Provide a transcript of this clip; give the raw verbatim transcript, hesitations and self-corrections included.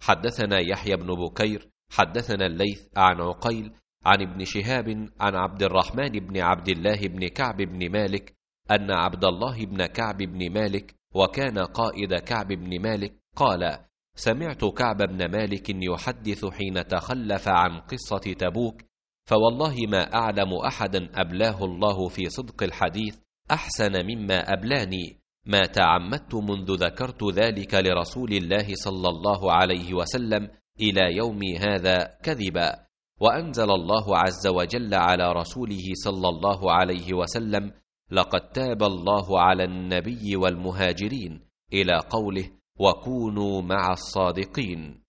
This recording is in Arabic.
حدثنا يحيى بن بكير حدثنا الليث عن عقيل عن ابن شهاب عن عبد الرحمن بن عبد الله بن كعب بن مالك أن عبد الله بن كعب بن مالك وكان قائد كعب بن مالك قال: سمعت كعب بن مالك يحدث حين تخلف عن قصة تبوك: فوالله ما أعلم أحدا أبلاه الله في صدق الحديث أحسن مما أبلاني، ما تعمدت منذ ذكرت ذلك لرسول الله صلى الله عليه وسلم إلى يومي هذا كذبا. وأنزل الله عز وجل على رسوله صلى الله عليه وسلم: لقد تاب الله على النبي والمهاجرين، إلى قوله: وكونوا مع الصادقين.